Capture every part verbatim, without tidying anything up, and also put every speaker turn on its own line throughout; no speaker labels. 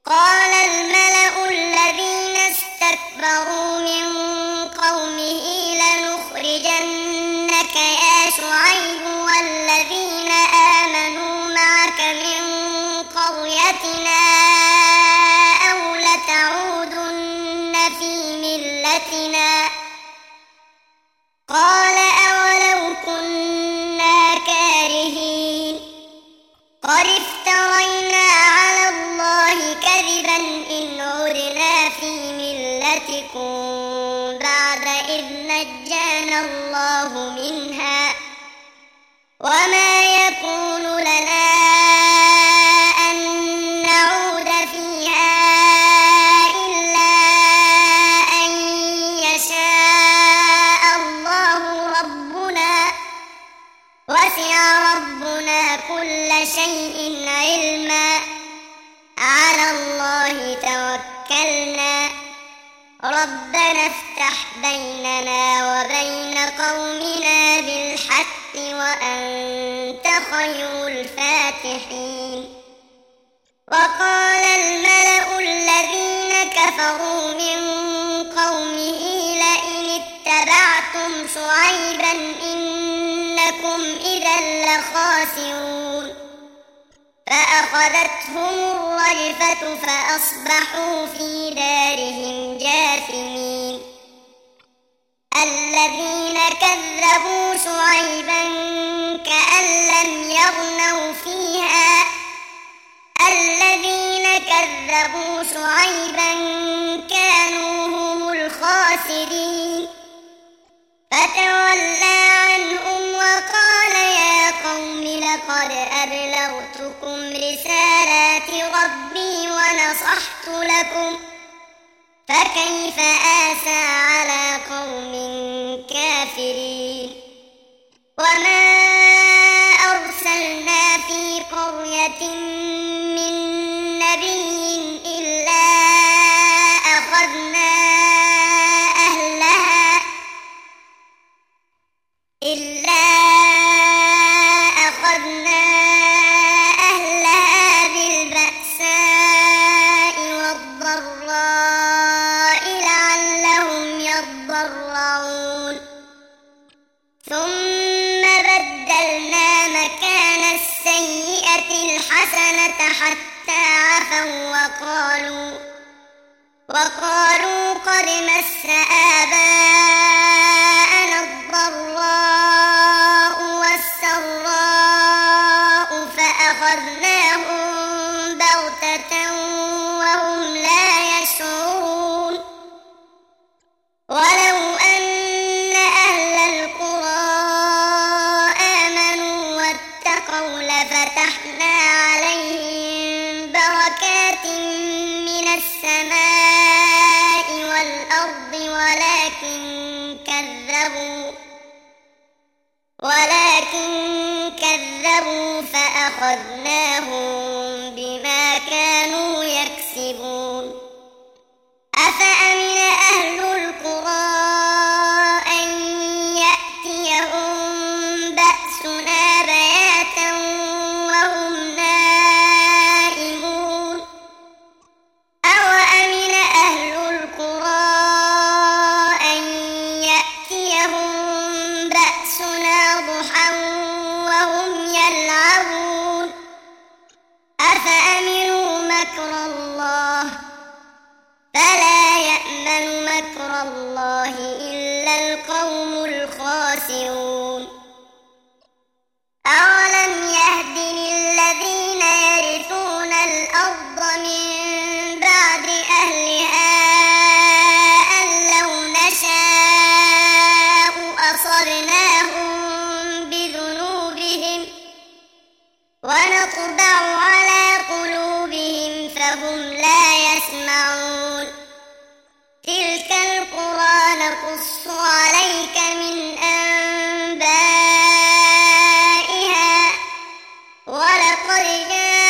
قال الملأ الذين استكبروا من قومه لنخرجنك يا شعيب والذين آمنوا معك من قريتنا أو لتعودن في ملتنا قال أولو كنا كارهين قد افترينا على الله كذبا إن عدنا في ملتكم بعد إذ نجانا الله منها وما يكون لنا أن نعود فيها إلا أن يشاء الله ربنا وسع ربنا كل شيء علما على الله توكلنا ربنا افتح بيننا وبين قومنا بالحق وأنت خير الفاتحين وقال الملأ الذين كفروا من قومه لئن اتبعتم شعيبا إنكم إذا لخاسرون فأخذتهم الرجفة فأصبحوا في دارهم جاثمين الذين كذبوا شعيبا كأن لم يغنوا فيها الذين كذبوا شعيبا كانوا هم الخاسرين فتولى عنهم وقال يا قوم لقد أبلغتكم رسالات ربي ونصحت لكم فكيف آسى على قوم كافرين وما أرسلنا في قرية من نبي إلا أخذنا أهلها إلا أخذنا أهلها بالبأساء والضراء لعلهم يضرعون ثم بدلنا مكان السيئة الحسنة حتى عفوا وقالوا وقالوا قد مس آباءنا الضراء والسراء فأخذناهم بغتة وهم لا يشعرون ولو أن أهل القرى آمنوا واتقوا لفتحنا عليهم بركات من السماء والأرض ولكن كذبوا ولكن كذبوا فأخذناهم بما كانوا يكسبون أفأمن أهل القرى أن يأتيهم بأسنا بياتا وهم نائمون أوأمن أهل القرى أن يأتيهم بأسنا ضحى وهم يلعبون أفأمنوا مكر الله فلا يأمن مكر الله إلا القوم الخاسرون أولم يهد للذين يرثون الأرض من بعد أهلها أن لو نشاء أصبناهم بذنوبهم ونطبع على قلوبهم فهم لا يسمعون تلك القرى نقص عليك من أنبائها ولقد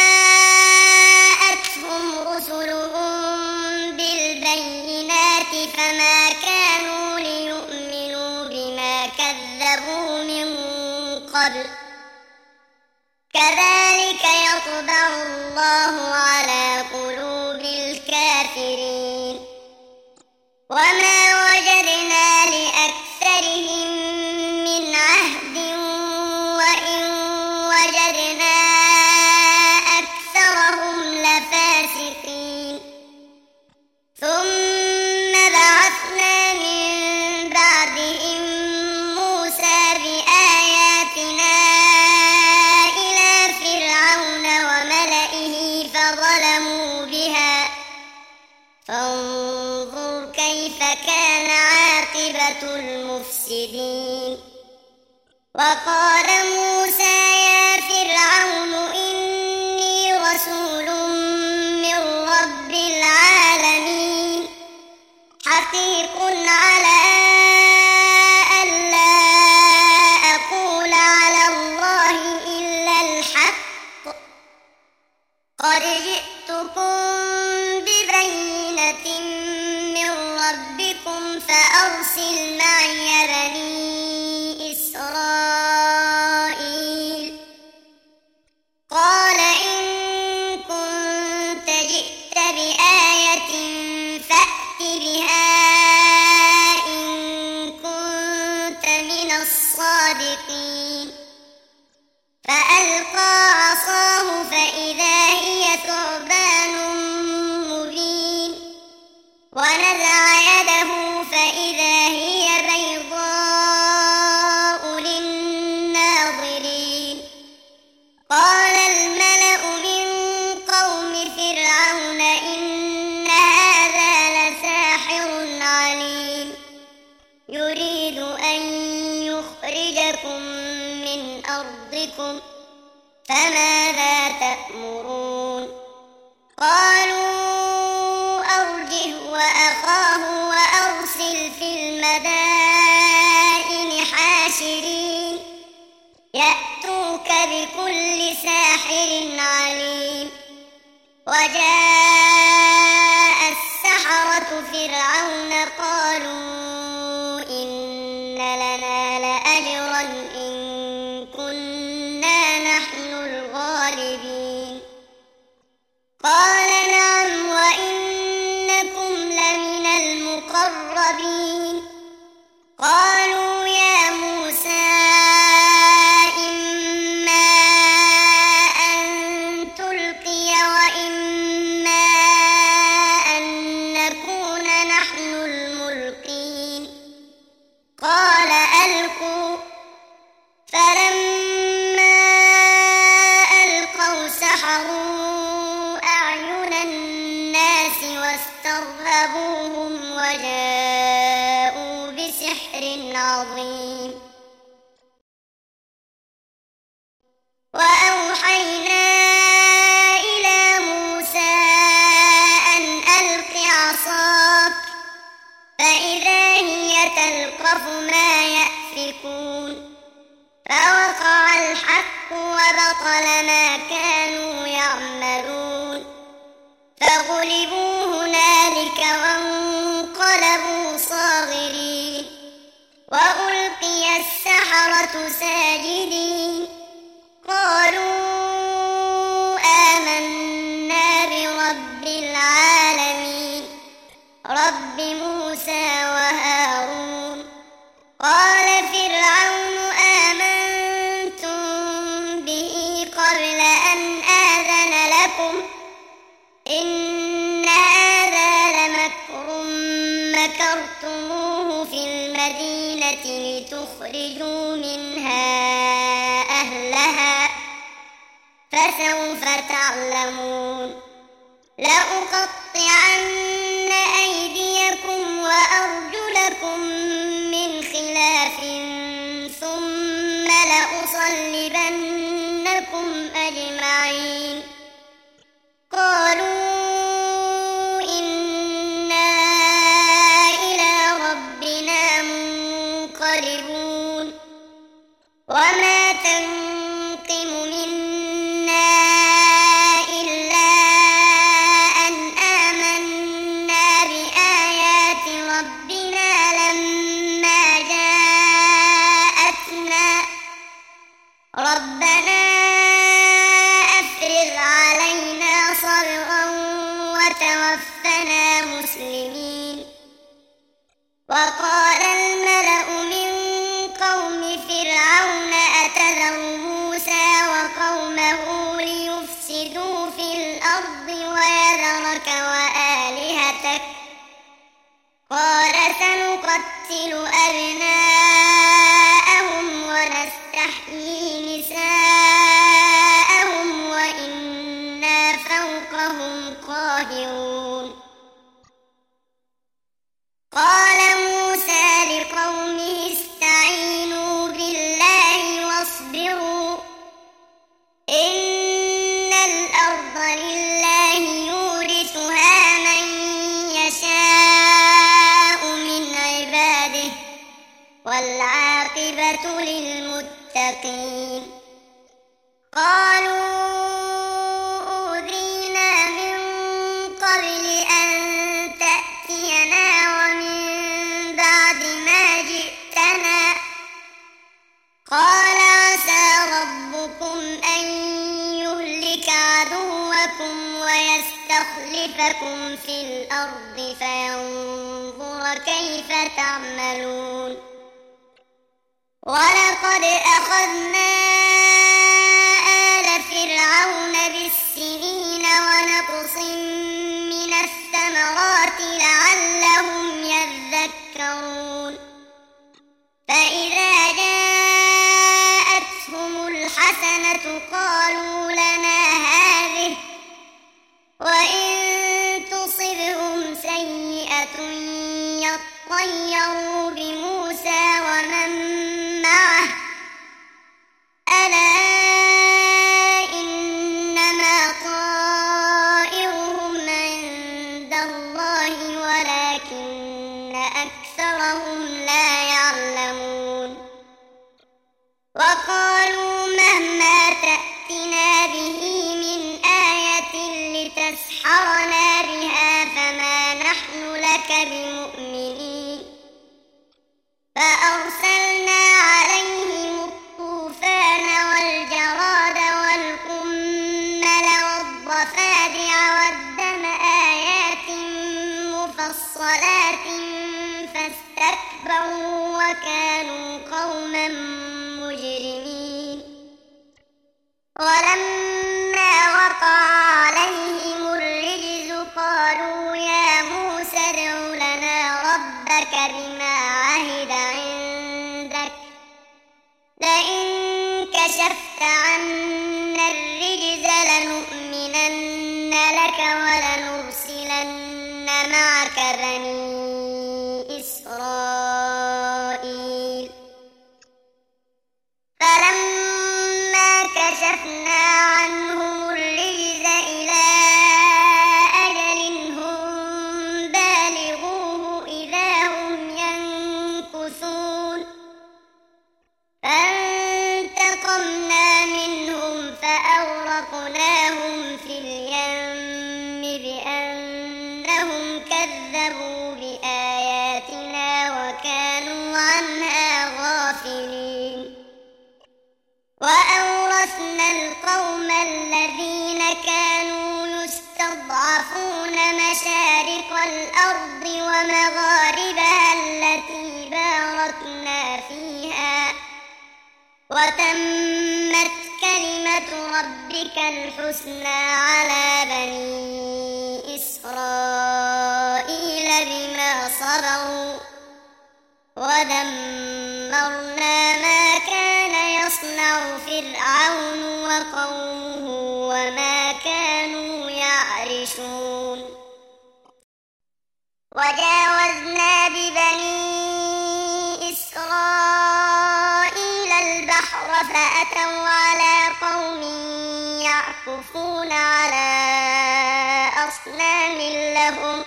جاءتهم رسلهم بالبينات فما كانوا ليؤمنوا بما كذبوا من قبل كذلك يطبع الله على قلوب وما وجدنا لأكثرهم من عهد وإن وجدنا أكثرهم لفاسقين ثم بعثنا من بعدهم موسى بآياتنا إلى فرعون وملئه فظلموا بها فانظر كيف كان عاقبة المفسدين وقال موسى يا فرعون إني رسول من رب العالمين حقيق على ألا أقول على الله إلا الحق قد جئتكم ببينة من ربكم فأرسل معي بني إسرائيل قال إن كنت جئت بآية فأت بها إن كنت من الصادقين فألقى عصاه فإذا هي ثعبان مبين ونزع يده فإذا هي بيضاء للناظرين قال الملأ من قوم فرعون إن هذا لساحر عليم يريد أن يخرجكم من أرضكم فماذا تأمرون قالوا أرجه وأخاه وأرسل في المدائن حاشرين يأتوك بكل ساحر عليم وجاء السحرة فرعون قالوا إن لنا لأجرا إن كنا نحن الغالبين قال نعم وإنكم لمن المقربين قالوا يا موسى إما أن تلقي وإما أن نكون نحن الملقين قال ألقوا فلما ألقوا سحروا أعين الناس واسترهبوهم وجاءوا بسحر عظيم وأوحينا إلى موسى أن ألق عصاك فإذا هي تلقف ما يأفكون فوقع الحق وبطل ما كانوا يعملون فغلبوا هنالك وانقلبوا صاغرين وألقي السحرة ساجدين قالوا آمنا برب العالمين رب موسى وهارون قال فرعون آمنتم به قبل أن آذن لكم إن هذا لمكر مكرتموه في المدينة لتخرجوا منها أهلها فسوف تعلمون لأقطعن أيديكم وأرجلكم من خلاف ثم لأصلبنكم أجمعين قالوا إنا إلى ربنا منقلبون وما تنقم منا إلا أن آمنا بآيات ربنا لما جاءتنا وقال الملأ من قوم فرعون أتذر موسى وقومه ليفسدوا في الأرض ويذرك وآلهتك قال سنقتل أبناءهم ونستحيي نساءهم وإنا فوقهم قاهرون قال موسى لقومه استعينوا بالله واصبروا إن الأرض لله يورثها من يشاء من عباده والعاقبة للمتقين قالوا أوذينا من قبل أن تأتينا ومن بعد ما جئتنا قال عسى ربكم أن يهلك عدوكم ويستخلفكم في الأرض فينظر كيف تعملون ولقد أخذنا آل فرعون بالسنين ونقص من الثمرات لعلهم يذكرون فإذا جاءتهم الحسنة قالوا لنا هذه وإن تصبهم سيئة يطيروا بموسى ومن معه ألا إنما طائرهم عند الله ولكن أكثرهم لا يعلمون وقالوا مهما تأتنا به من آية لتسحرنا بها فما نحن لك بمؤمنين فأرسلنا عليهم الطوفان والجراد والقمل والضفادع والدم آيات مفصلات فاستكبروا وكانوا قوما مجرمين ولما وقع عليهم الرجز قالوا يا موسى ادع لنا ربك بما عهد عندك لئن كشفت عنا الرجز لنؤمنن لك ولنرسلن معك بني إسرائيل فلما كشفنا عنهم الرجز إلى أجل هم بالغوه إذا هم ينكثون فانتقمنا منهم فأغرقناهم في اليم بأنهم كذبوا بآياتنا وكانوا عنها غافلين وأورثنا القوم الذين كانوا يستضعفون مشارق الأرض ومغاربها التي باركنا فيها وتمت كلمة ربك الحسنى على بني إسرائيل بما صبروا ودمرنا ما كان يصنع فرعون وقومه وما كانوا يعرشون وجاوزنا ببني إسرائيل البحر فأتوا على قوم يعكفون على أصنام لهم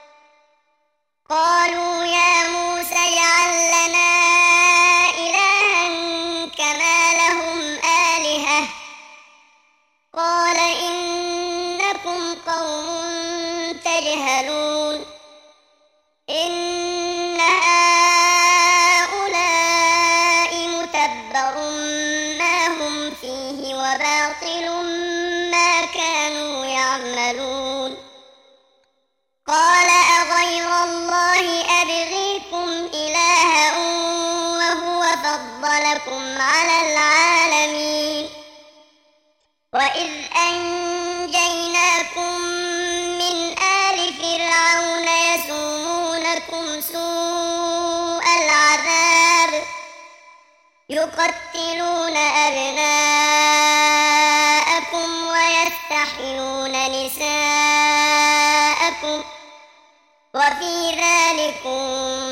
قالوا يا موسى اجعل لنا إلها كما لهم آلهة قال إنكم قوم تجهلون إن هؤلاء متبر ما هم فيه وباطل ما كانوا يعملون قال أغير الله أبغيكم يقتلون أبناءكم ويستحيون نساءكم وفي ذلكم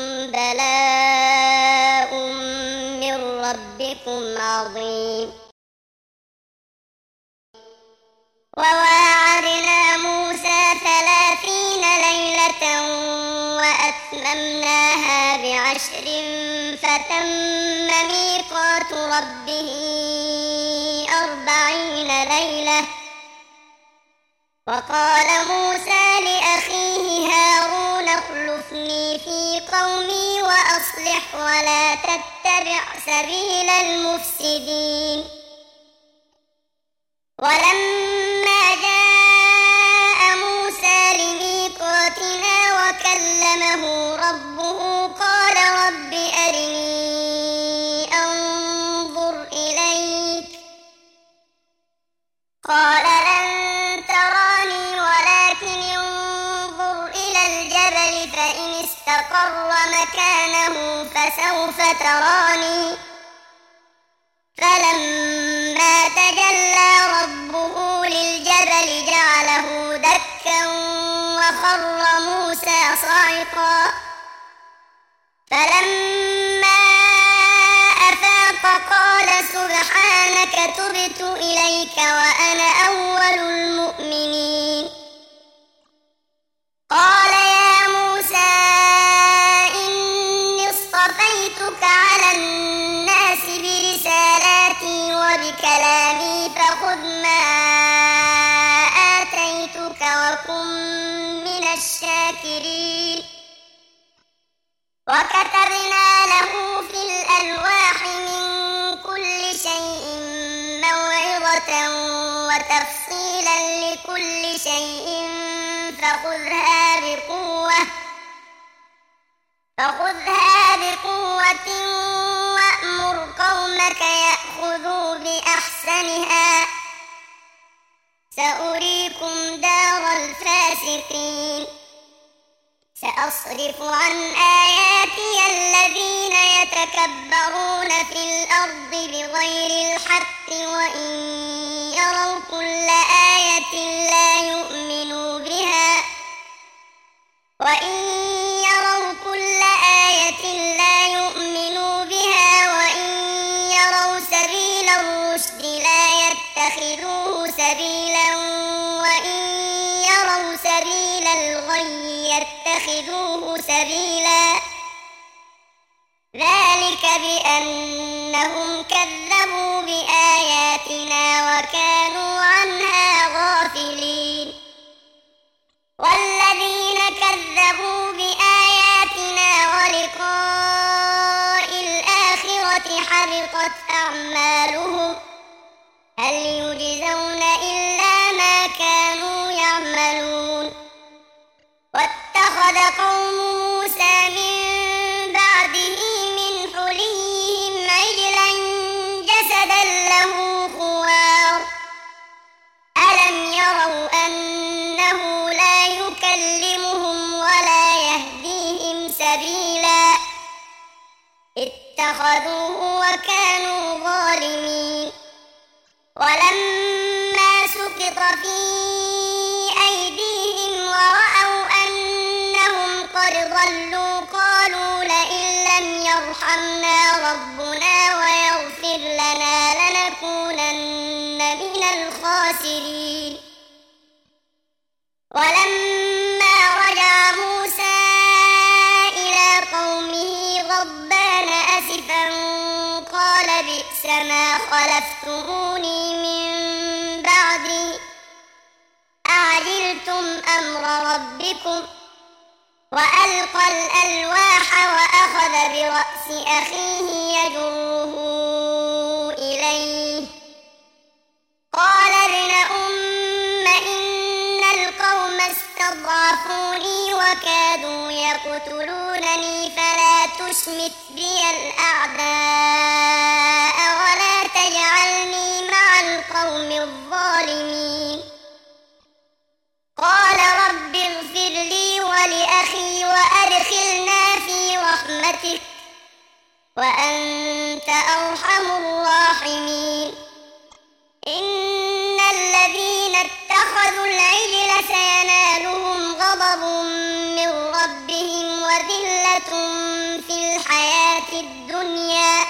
بلاء من ربكم عظيم. وواعدنا موسى ثلاثين ليلة وأتممناها بعشر فتم ميقات ربه أربعين ليلة. وقال موسى لأخيه هارون اخلفني في قومي وأصلح ولا تتبع سبيل المفسدين. ولما جاء موسى لميقاتنا وكلمه ربه قال رب أرني أنظر إليك قال لن تراني ولكن انظر إلى الجبل فإن استقر مكانه فسوف تراني. فلما تجلى ربه للجبل جعله دكا وخر موسى صعقا. فلما أفاق قال سبحانك تبت إليك وأنا أول المؤمنين. قال يا موسى إني اصطفيتك على الناس برسالاتي وبكلامي فخذ ما آتيتك وكن من الشاكرين. وكتبنا له في الألواح من كل شيء موعظة وتفصيلا لكل شيء فخذها بقوة فخذها بقوة وأمر قومك يأخذوا بأحسنها سأريكم دار الفاسقين. سأصرف عن آياتي الذين يتكبرون في الأرض بغير الحق وإن يروا كل آية لا يؤمنوا بها وإن يروا كل آية لا يؤمنوا بها وإن يروا سبيل الرشد لا يتخذوه سبيلا وإن يروا سبيل الغي يتخذوه سبيلا. ذلك بأنهم كذبوا بآياتنا وكانوا عنها غافلين. والذين كذبوا بآياتنا ولقاء الآخرة حبطت أعمالهم هل يجزون إلا ما كانوا يعملون. واتخذ قوم موسى من بعده من حليهم عجلا جسدا له خوار ألم يروا أنه لا يكلمهم ولا يهديهم سبيلا اتخذوه وكانوا ظالمين. ولما سقط في أيديهم ورأوا أنهم قد ضلوا قالوا لئن لم يرحمنا ربنا ويغفر لنا لنكونن من الخاسرين. ولما رجع موسى إلى قومه غضبان أسفا قال بئس ما خلفتموني من بعدي أعجلتم أمر ربكم. وألقى الألواح وأخذ برأس أخيه يجره إليه قال ابن أم إن القوم استضعفوني وكادوا يقتلونني فلا تشمت بي الأعداء ولا تجعلني مع القوم الظالمين. قال رب اغفر لي ولأخي وأدخلنا في رحمتك وأنت أرحم زينة في الحياة الدنيا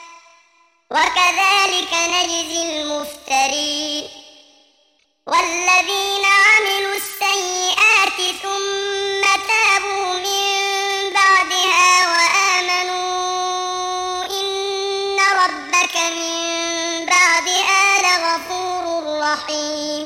وكذلك نجزي المفترين والذين عملوا السيئات ثم تابوا من بعدها وآمنوا إن ربك من بعدها لغفور رحيم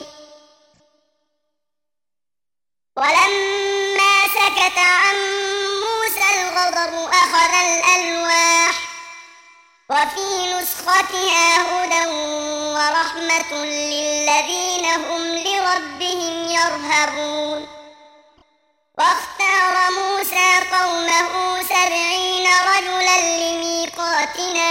ولما سكت عن موسى الغضب أخذ الألواح وفي نسختها هدى ورحمة للذين هم لربهم يرهبون واختار موسى قومه سبعين رجلا لميقاتنا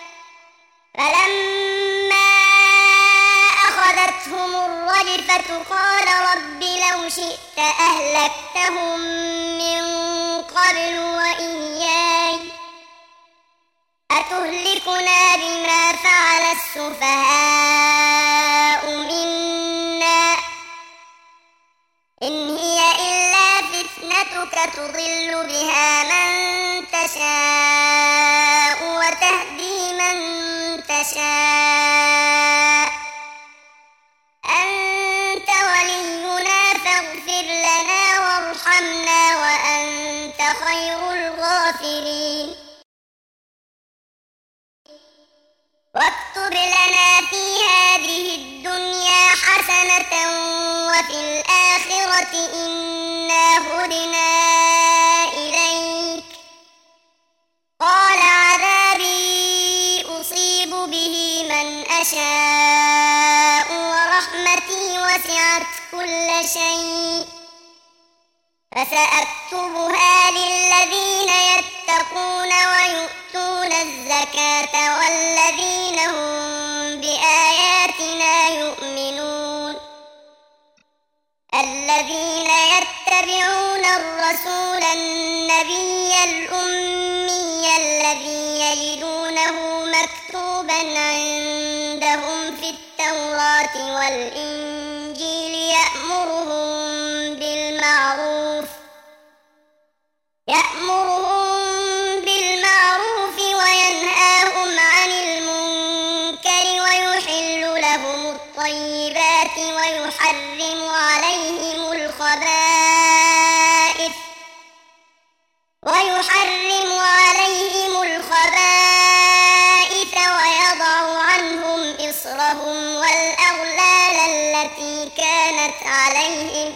فلما أخذتهم الرجفة قال رب لو شئت أهلكتهم من قبل وإياي أتهلكنا بما فعل السفهاء منا إن هي إلا فتنتك تضل بها من تشاء وتهدي من تشاء أنت ولينا فاغفر لنا وارحمنا وأنت خير الغافرين واكتب لنا في هذه الدنيا حسنة وفي الآخرة إنا هدنا إليك قال عذابي أصيب به من أشاء ورحمتي وسعت كل شيء فسأكتبها للذين يتقون ويؤتون الزكاة والذين هم بآياتنا يؤمنون الذين يتبعون الرسول النبي الأمي الذي يجدونه مكتوبا عندهم في التوراة والإنجيل يأمرهم بالمعروف يأمرهم بالمعروف وينهاهم عن المنكر ويحل لهم الطيبات ويحرم عليهم الخبائث ويحرم عليهم الخبائث ويضع عنهم إصرهم والأغلال التي كانت عليهم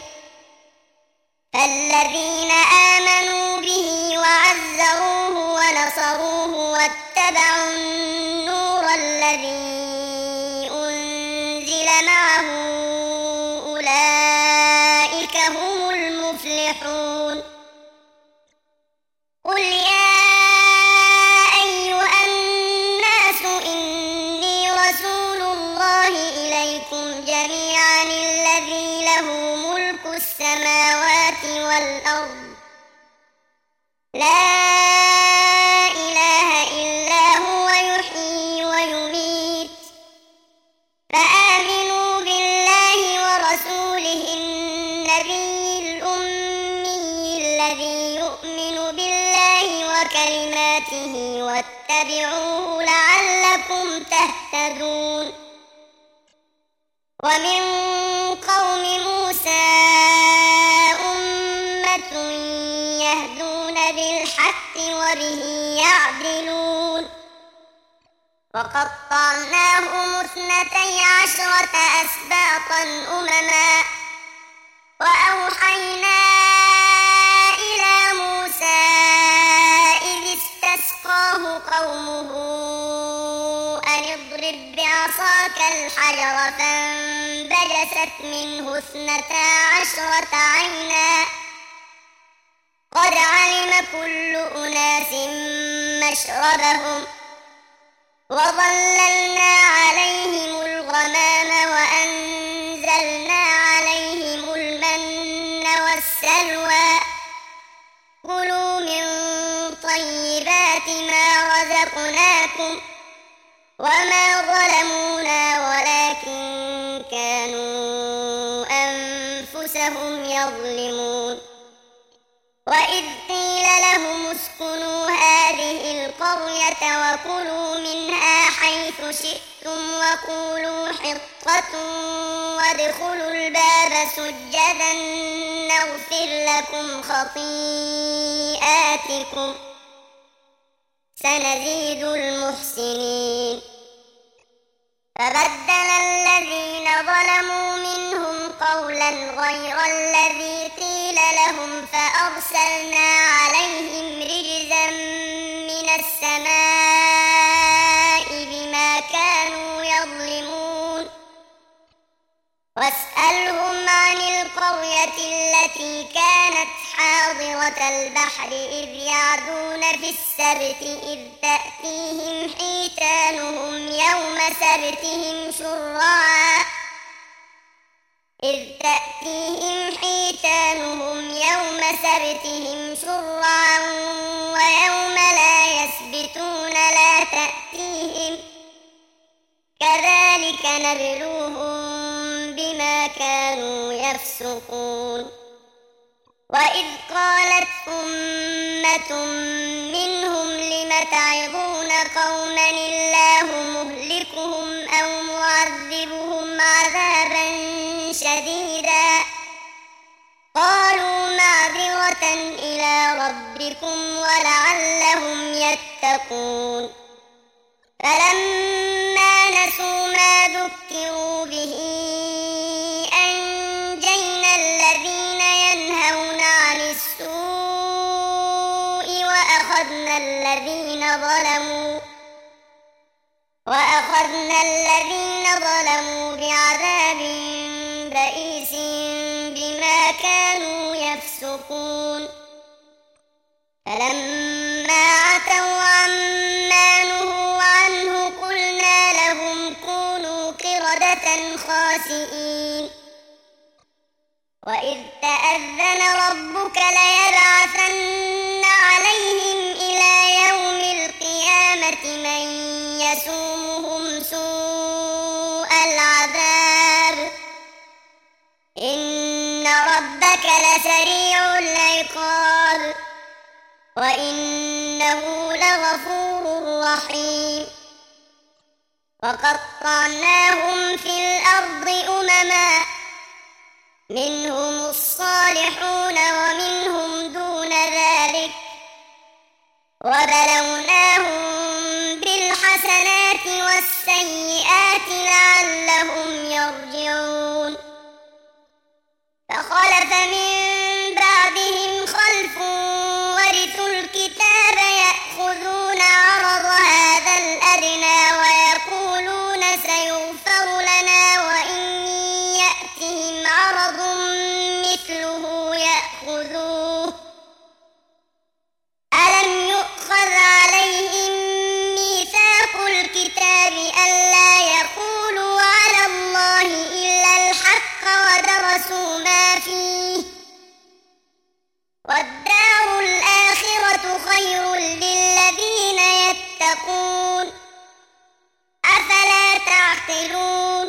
فالذين آمنوا به وعزروه ونصروه واتبعوا النور الذي أنزل معه أولئك هم المفلحون قل يا أيها الناس إني رسول الله إليكم جميعا الذي له ملك السماوات والأرض لا إله إلا هو يحيي ويميت فآمنوا بالله ورسوله النبي الأمي الذي يؤمن بالله وكلماته واتبعوه لعلكم تهتدون ومن قوم موسى أمة يهدون بالحق وبه يعدلون وقطعناهم اثنتي عشرة أسباطا أمما وأوحينا إلى موسى إذ استسقاه قومه أن اضرب بعصاك الحجر فانبجست منه اثنتا عشرة عينا قد علم كل أناس مشربهم وظللنا عليهم الغمام وأنزلنا عليهم المن والسلوى كلوا من طيبات ما رزقناكم وما ظلمونا ولكن كانوا أنفسهم يظلمون وإذ قيل لهم اسكنوا هذه القرية وكلوا منها حيث شئتم وقولوا حطة وادخلوا الباب سجدا نغفر لكم خطيئاتكم سنزيد المحسنين. فبدل الذين ظلموا منهم قولا غير الذي قيل لهم فأرسلنا عليهم رجزا من السماء بما كانوا يظلمون. واسألهم عن القرية التي كانت حاضرة البحر إذ يعدون في السبت إذ تأتيهم حيتانهم يوم سبتهم شرعا إذ تأتيهم حيتانهم يوم سبتهم شرعا ويوم لا يسبتون لا تأتيهم كذلك نبلوهم بما كانوا يفسقون. وإذ قالت أمة منهم لم تعظون قوما الله مهلكهم أو معذبهم عذابا شديدا قالوا معذرة إلى ربكم ولعلهم يتقون. فلما نسوا ما ذكروا به أنجينا الذين ينهون عن السوء وأخذنا الذين ظلموا وأخذنا الذين ظلموا بعذاب بئيس بما كانوا يفسقون. فلما عتوا عما نهوا عنه قلنا لهم كونوا قردة خاسئين. وإذ تأذن ربك ليبعثن عليهم إلى يوم القيامة من يسومهم سوء العذاب إن ربك لسريع العقاب وإنه لغفور رحيم. وقطعناهم في الأرض أمما منهم الصالحون ومنهم دون ذلك وبلوناهم بالحسنات والسيئات لعلهم يرجعون. فخلف من بعدهم خلف ورثوا الكتاب يأخذون عرض هذا الأدنى ويقولون سيغفر لنا وإن يأتهم عرض مثله يأخذوه ألم يؤخذ عليهم ميثاق الكتاب ألا يقولوا على الله إلا الحق ودرسوا ما فيه والدار الآخرة خير للذين يتقون أفلا تعقلون.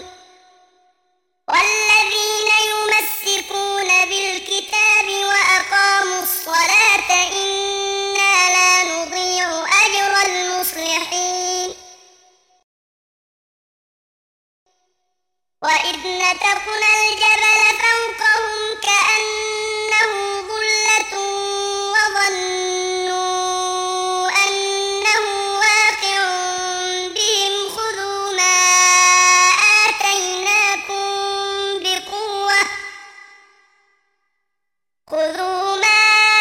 والذين يمسكون بالكتاب وأقاموا الصلاة إنا لا نضيع أجر المصلحين. وإذ نتقنا الجبل فوقهم كأنه ظلة وظنوا أنه واقع بهم خذوا ما آتيناكم بقوة خذوا ما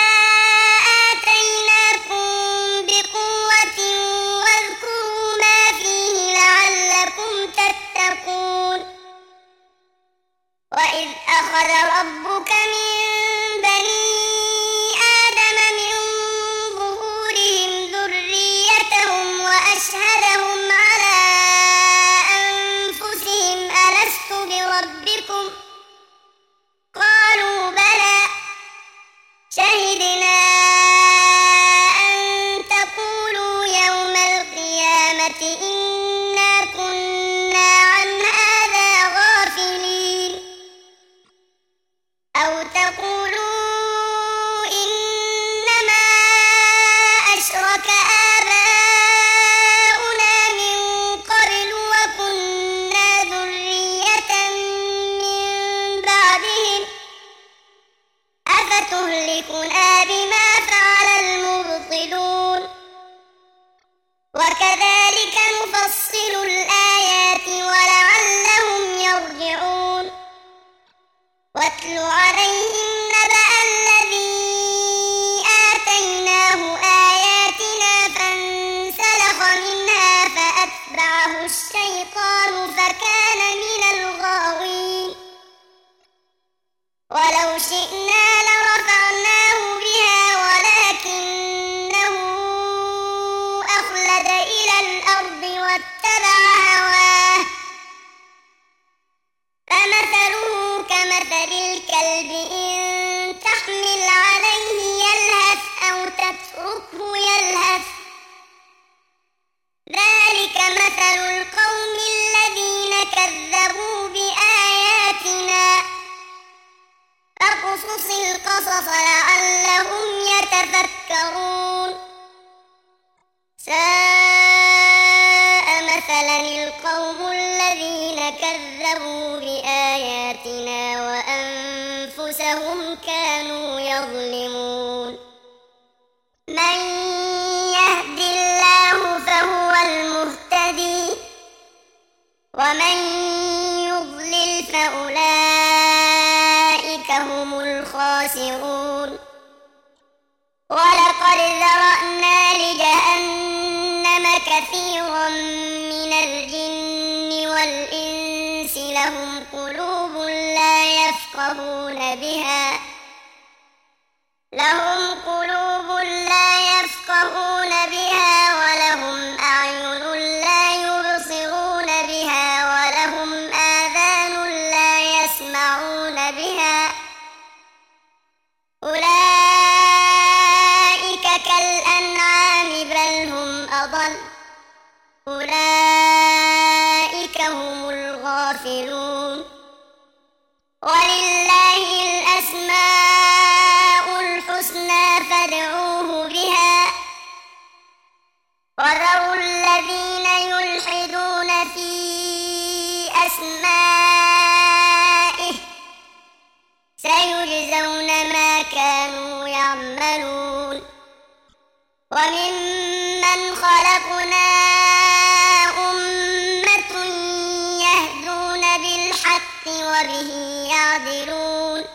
آتيناكم بقوة واذكروا ما فيه لعلكم تتقون. وإذ أخذ ربك من بني آدم من ظهورهم ذريتهم وأشهدهم على أنفسهم ألست بربكم قالوا بلى شهدنا أن تقولوا يوم القيامة إنا كنا عن هذا غافلين أو تقولوا إنما نفصل الآيات ولعلهم يرجعون واتل عليهم نبأ الذي آتيناه آياتنا فانسلخ منها فأتبعه الشيطان فكان من الغاوين ولو شئنا لرفعناه بها ولكنه أخلد إلى الأرض واتبع هواه فمثله كمثل الكلب إن تحمل عليه يلهث أو تتركه يلهث ذلك مثل القوم الذين كذبوا بآياتنا فاقصص القصص لعلهم يتفكرون ساء مثلا القوم الذين كذبوا بآياتنا وأنفسهم كانوا يظلمون من يهد الله فهو المهتدي ومن يضلل فأولئك هم الخاسرون ولقد ذرأنا لجهنم كثيرا من الجن والإنس لهم قلوب لا يفقهون بها لهم قلوب لا يفقهون بها ولهم أعين لا يبصرون بها ولهم آذان لا يسمعون بها أولئك كالأنعام بل هم أضل أولئك هم الغافلون ولله الأسماء الحسنى فادعوه بها وذروا الذين يلحدون في أسمائه سيجزون ما كانوا يعملون وممن خلقنا أمة يهدون بالحق وبه يعدلون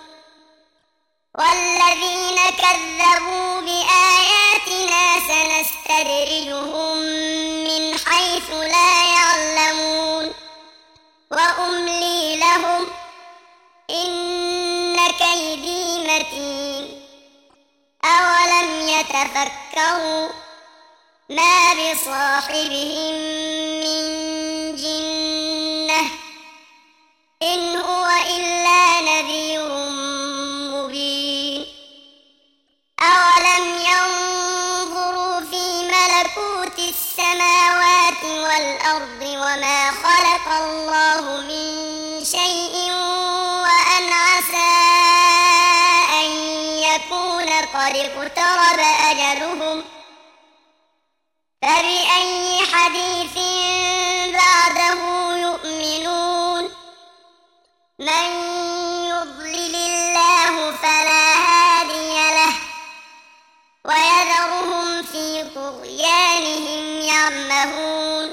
والذين كذبوا بآياتنا سنستدرجهم من حيث لا يعلمون وأملي لهم إن كيدي متين أولم يتفكروا ما بصاحبهم من جنة إن هو إلا نذير مبين أولم ينظروا في ملكوت السماوات والأرض وما خلق الله من شيء وأن عسى أن يكون قد اقترب أجلهم فبأي حديث بعده يؤمنون من يضلل الله فلا هادي له ويذرهم في طغيانهم يعمهون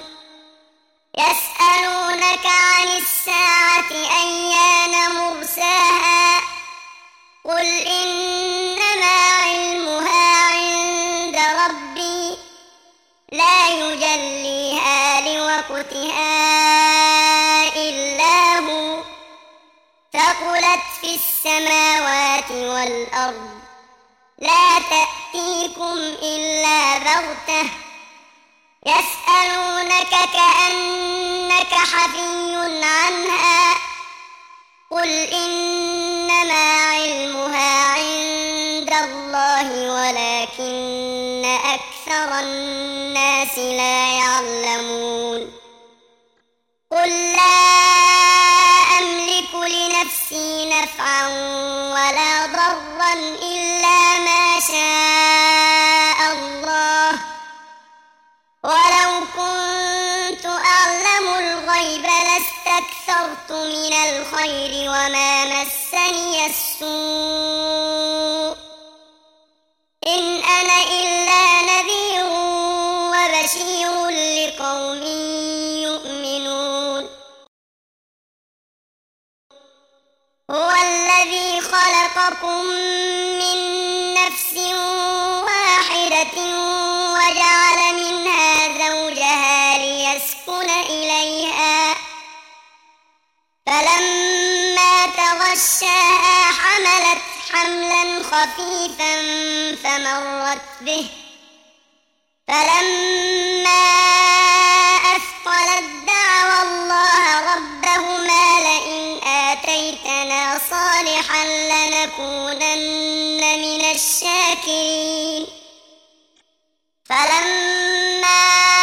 يسألونك عن الساعة أيان مرساها قل إنما علمها عند ربي لا يجليها لوقتها إلا هو ثقلت في السماوات والأرض لا تأتيكم إلا بغتة يسألونك كأنك حفي عنها قل إنما علمها عند الله ولكن أكثر الناس لا يعلمون قل لا أملك لنفسي نفعا ولا ضرا إلا ما شاء الله ولو كنت أعلم الغيب لاستكثرت من الخير وما مسني السوء إن أنا إلا نذير وبشير لقوم خلقكم من نفس واحدة وجعل منها زوجها ليسكن إليها فلما تغشاها حملت حملا خفيفا فمرت به فلما أثقلت دعوا الله ربهما لئن آتيتنا صالحا لنكونن من الشاكرين فلما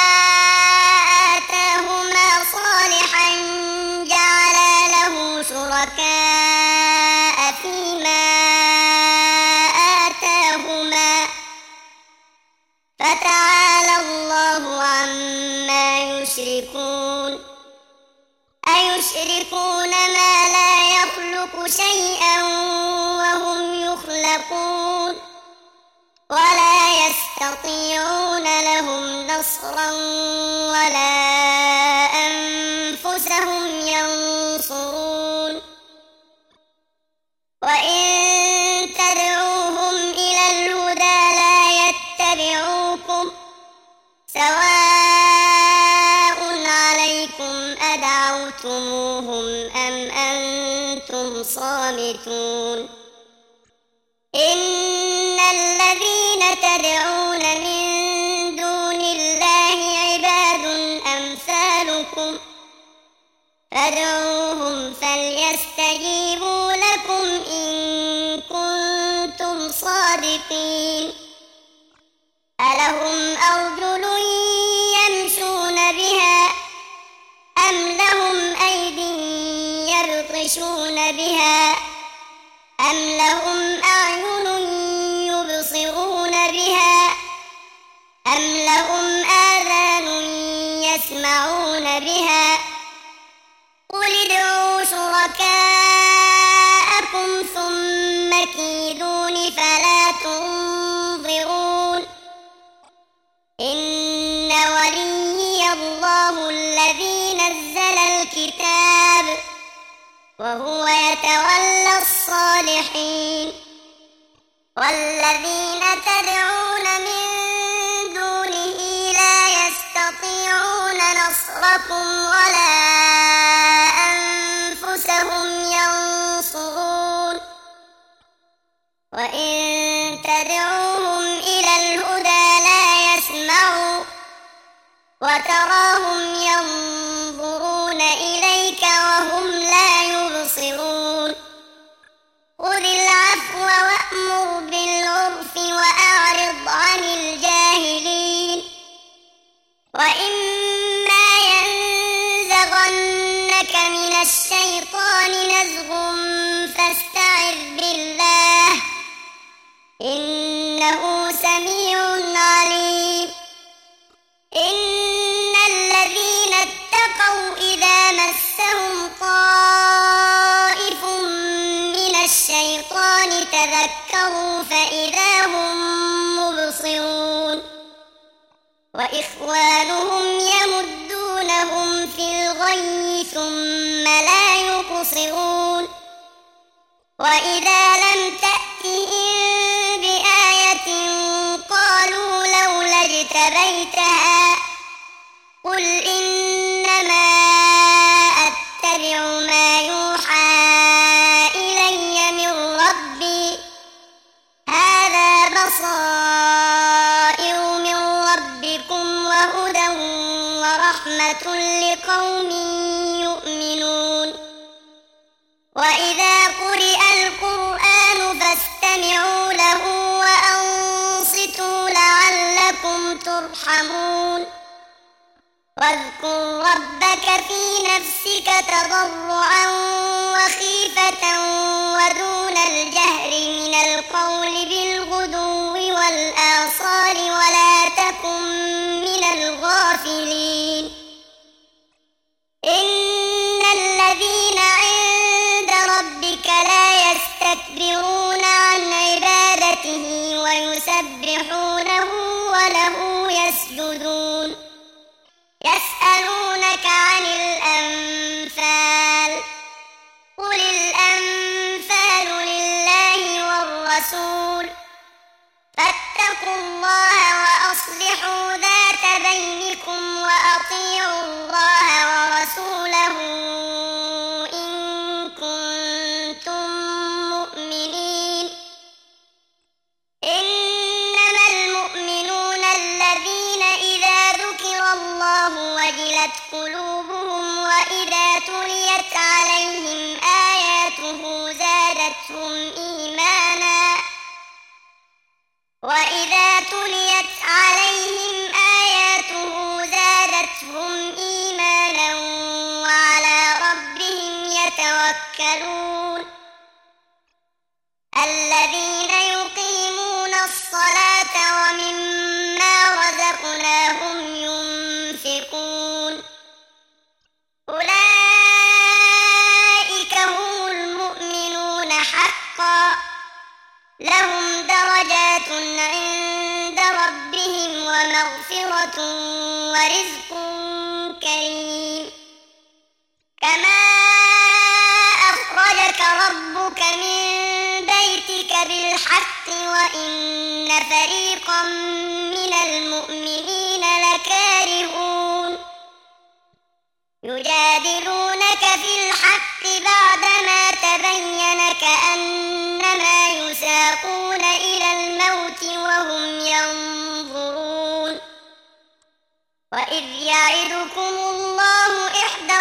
آتاهما صالحا جعلا له شركاء فيما آتاهما فتعالى الله عما يشركون أيشركون ما لا يخلق شيئا وهم يخلقون ولا يستطيعون لهم نصرا ولا أنفسهم ينصرون وإن تدعوهم إلى الهدى لا يتبعوكم سواء عليكم أدعوتموهم أم أنتم صامتون إن الذين تدعون من دون الله عباد أمثالكم فادعوهم فليستجيبوا لكم إن كنتم صادقين ألهم أرجل يمشون بها أم لهم أيد يبطشون بها أم لهم أعين يبصرون بها أم لهم آذان يسمعون بها قل ادعوا شركاءكم ثم كيدون فلا تنظرون إن وليي الله الذي نزل الكتاب وهو يتولى الصالحين والذين تدعون من دونه لا يستطيعون نصركم ولا أنفسهم ينصرون وإن تدعوهم إلى الهدى لا يسمعوا وتراهم ينظرون إليك وهم لا يبصرون خذ العفو وأمر بالعرف وأعرض عن الجاهلين وإما ينزغنك من الشيطان نزغ فاستعذ بالله إنه سميع عليم إن الذين اتقوا إذا مسهم طائف من الشيطان تذكروا فإذا هم مبصرون وإخوانهم يمدونهم في الغي ثم لا يقصرون وإذا لم تأتهم بآية قالوا لولا اجتبيتها قل إنما أتبع ما يوحى إلي من ربي هذا بصائر من ربكم وهدى ورحمة لقوم يؤمنون وإذا قرئ القرآن فاستمعوا له وأنصتوا لعلكم ترحمون واذكر ربك في نفسك تضرعا وخيفة ودون الجهر من القول بالغدو والآصال ولا تكن من الغافلين إن الذين عند ربك لا يستكبرون عن عبادته ويسبحونه وله يسجدون يسألونك عن الأنفال قل الأنفال لله والرسول فاتقوا الله وأصلحوا ذات بينكم وأطيعوا الله ورسوله إن كنتم مؤمنين إنما المؤمنون الذين إذا ذكر الله وجلت قلوبهم وإذا تليت عليهم آياته زادتهم إيمانا وإذا تليت عليهم آياته زادتهم إيمانا وعلى ربهم يتوكلون الذين يقيمون الصلاة ومما رزقناهم ينفقون أولئك هم المؤمنون حقا لهم درجات عند ربهم ومغفرة ورزق كريم كما أخرجك ربك من بيتك بالحق وإن فريقا من المؤمنين لكارهون يجادلونك في الحق بعدما تبين كأنما يساقون إلى الموت وهم ينظرون وإذ يعدكم الله إحدى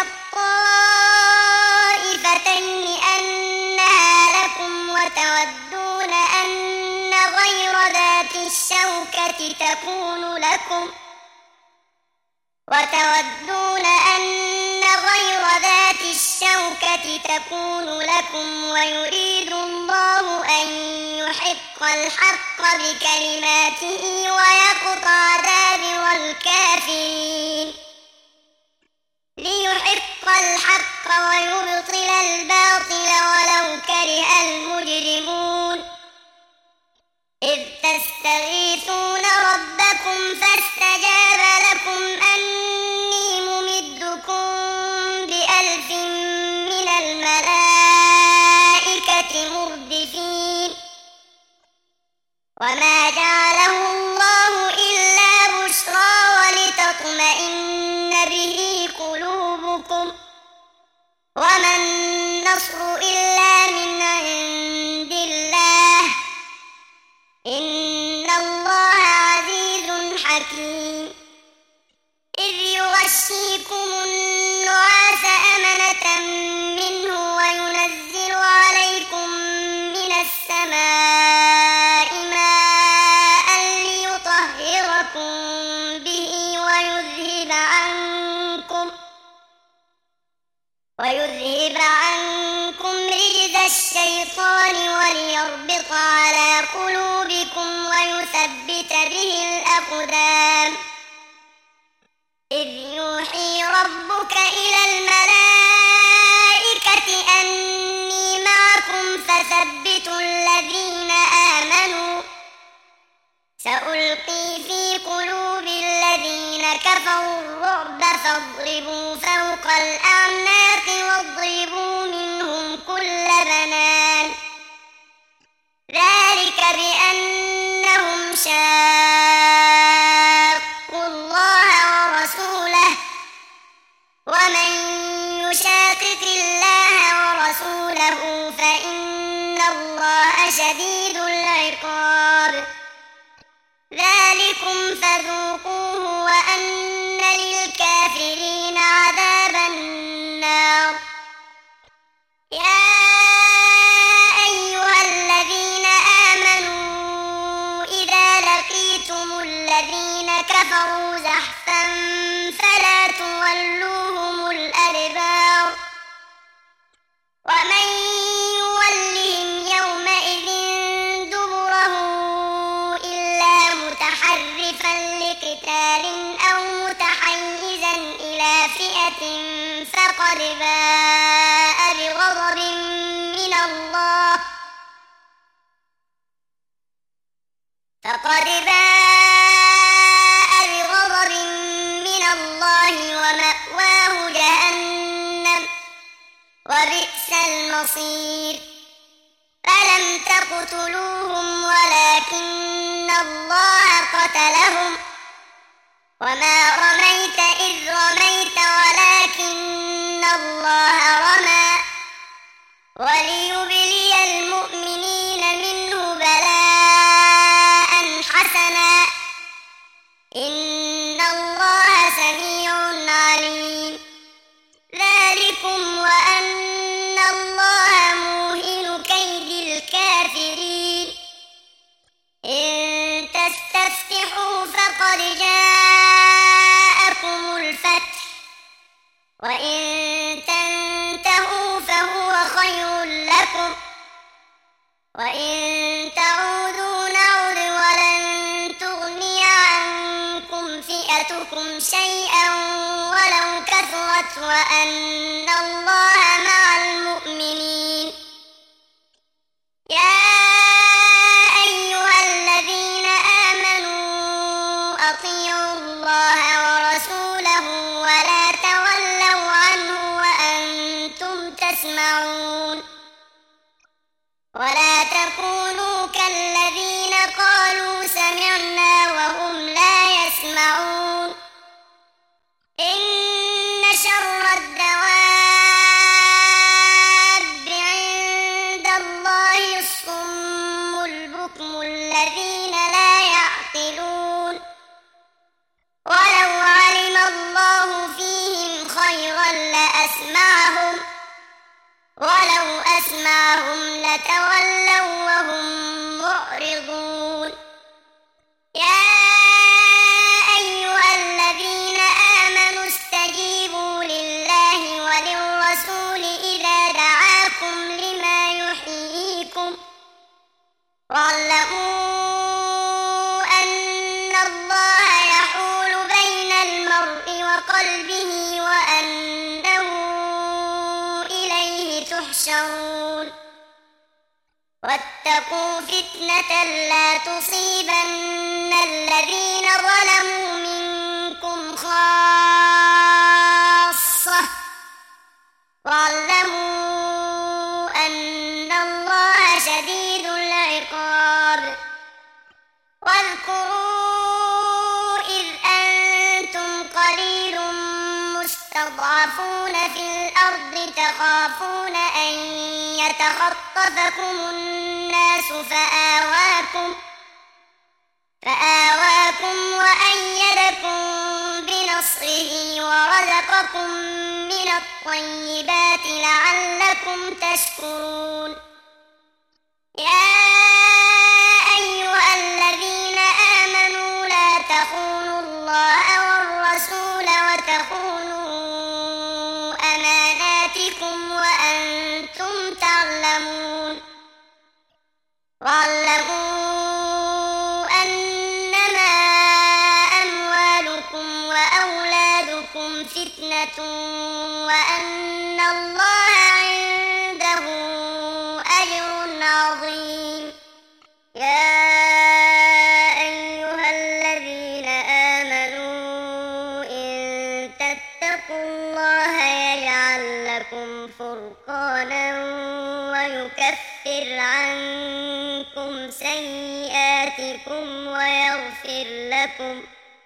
الطائفتين أنها لكم وتودون أن غير ذات الشوكة تكون لكم وتودون أن غير ذات الشوكة تكون لكم ويريد الله أن يحق الحق بكلماته ويقطع دابر الكافرين ليحق الحق ويبطل الباطل ولو كره المجرمون إذ تستغيثون ربكم فاستجاب لكم أني ممدكم بألف من الملائكة مردفين وما جعله الله إلا بشرى ولتطمئن به قلوبكم وما النصر إلا من عند الله إن الله عزيز حكيم إذ يغشيكم النعاس أمنة منه وينزل عليكم من السماء ماء ليطهركم به ويذهب عنكم ويذهب عنكم رجز الشيطان وليربط على قلوبكم ويثبت به الأقدام إذ يوحي ربك إلى الملائكة أني معكم فثبتوا الذين آمنوا سألقي في قلوب الذين كفروا الرعب فاضربوا فوق الأعناق واضربوا منهم كل بنان ذلك بأنهم شاقوا الله ورسوله ومن يشاقق الله ورسوله فإن الله شديد العقاب ذلكم فذوقوه وأن للكافرين عذاب النار يا أيها الذين آمنوا إذا لقيتم الذين كفروا زحفا فلا تولوهم الأدبار ومن يولهم يومئذ دبره إلا متحرفا لقتال أو متحيزا إلى فئة فقد باء بغضب من الله فقد باء بغضب من الله ومأواه جهنم وبئس المصير فلم تقتلوهم كثرة لهم وما رميت إذ رميت ولكن الله رمى وليبلي المؤمنين منه بلاء حسنا إن الله سميع عليم ذلكم وأن الله موهن كيد الكافرين إن تستفتحوا فقد جاءكم الفتح وإن تنتهوا فهو خير لكم وإن تعودوا نعد ولن تغني عنكم فئتكم شيئا ولو كثرت وأن الله مع المؤمنين يا أيها الذين آمنوا أطيعوا الله ورسوله ولا تولوا عنه وأنتم تسمعون ولا تكونوا كالذين قالوا سمعنا وهم لا يسمعون إن شر الدواب عند الله الصم البكم الذين لا يعقلون ولو علم الله فيهم خيرا لأسمعهم ولو أسمعهم لتولوا وهم معرضون يا أيها الذين آمنوا استجيبوا لله وللرسول إذا دعاكم لما يحييكم واعلموا أن الله يحول بين المرء وقلبه وأنه إليه تحشرون واتقوا فتنة لا تصيبن الذين ظلموا منكم خاصة واعلموا أن الله شديد العقاب واذكروا إذ أنتم قليل مستضعفون في الأرض تخافون أن يتخطفكم الناس فآواكم فآواكم وأيدكم بنصره ورزقكم من الطيبات لعلكم تشكرون يا أيها الذين آمنوا لا تخونوا الله والرسول وتخونوا أماناتكم وأنتم تعلمون واعلموا أنما أموالكم وأولادكم فتنة وأن الله عنده أجر عظيم يا أيها الذين آمنوا إن تتقوا الله يجعل لكم فرقانا ويكفر عنكم سيئاتكم ويغفر لكم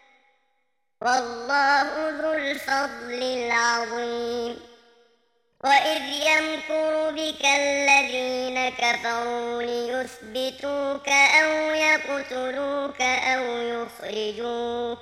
والله ذو الفضل العظيم وإذ يمكر بك الذين كفروا ليثبتوك أو يقتلوك أو يخرجوك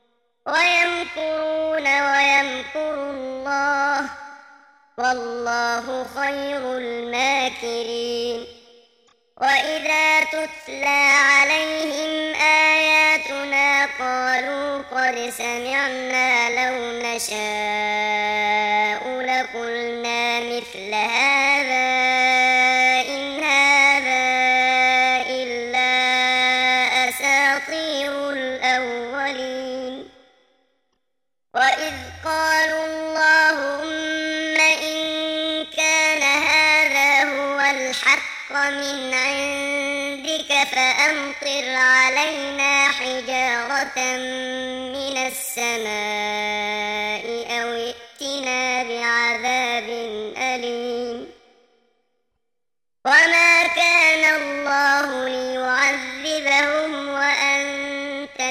ويمكرون ويمكر الله والله خير الماكرين وإذا تتلى عليهم آياتنا قالوا قد سمعنا لو نشاء لقلنا مثل هذا إن هذا إلا أساطير الأولين وإذ قالوا اللهم إن كان هذا هو الحق من عندك فأمطر علينا حجارة من السماء أو ائتنا بعذاب أليم وما كان الله ليعذبهم وأنت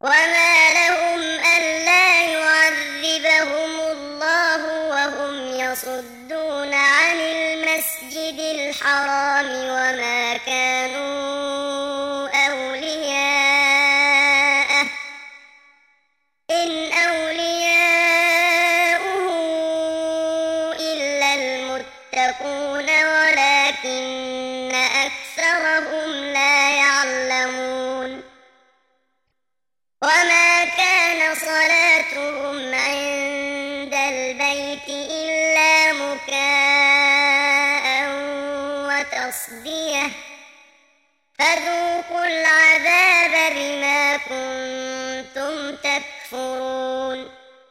وما لهم ألا يعذبهم الله وهم يصدون عن المسجد الحرام وما كانوا أولياءه إن أولياؤه إلا المتقون ولكن أكثرهم لا يعلمون وما كان صلاتهم عند البيت إلا مكاء وتصدية فذوقوا العذاب بما كنتم تكفرون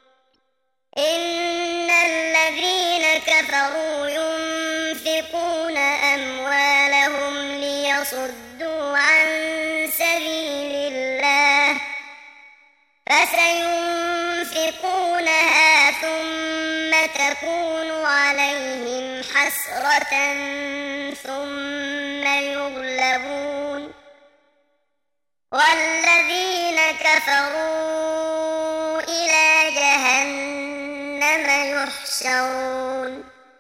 إن الذين كفروا ينفقون أموالهم ليصدوا عن سبيل الله فسينفقونها ثم تكون عليهم حسرة ثم يغلبون والذين كفروا إلى جهنم يحشرون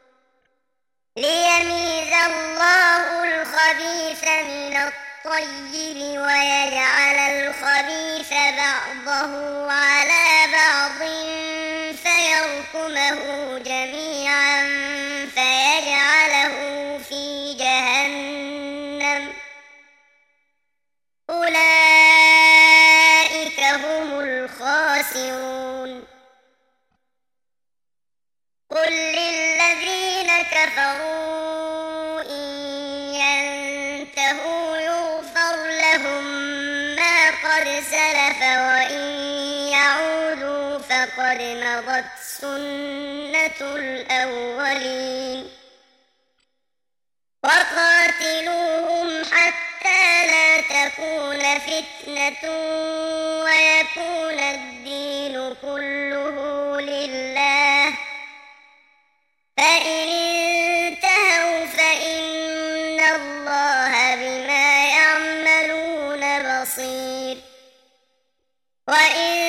ليميز الله الخبيث من الطيب ويجعل الخبيث بعضه على بعض فيركمه جميعا فيجعله في جهنم أولئك هم الخاسرون قل للذين كفروا إن ينتهوا يغفر لهم ما قد سلف وإن يعودوا فقد مضت سنة الأولين وقاتلوهم حتى لا تكون فتنة ويكون الدين كله لله فإن انتهوا فإن الله بما يعملون بصير وإن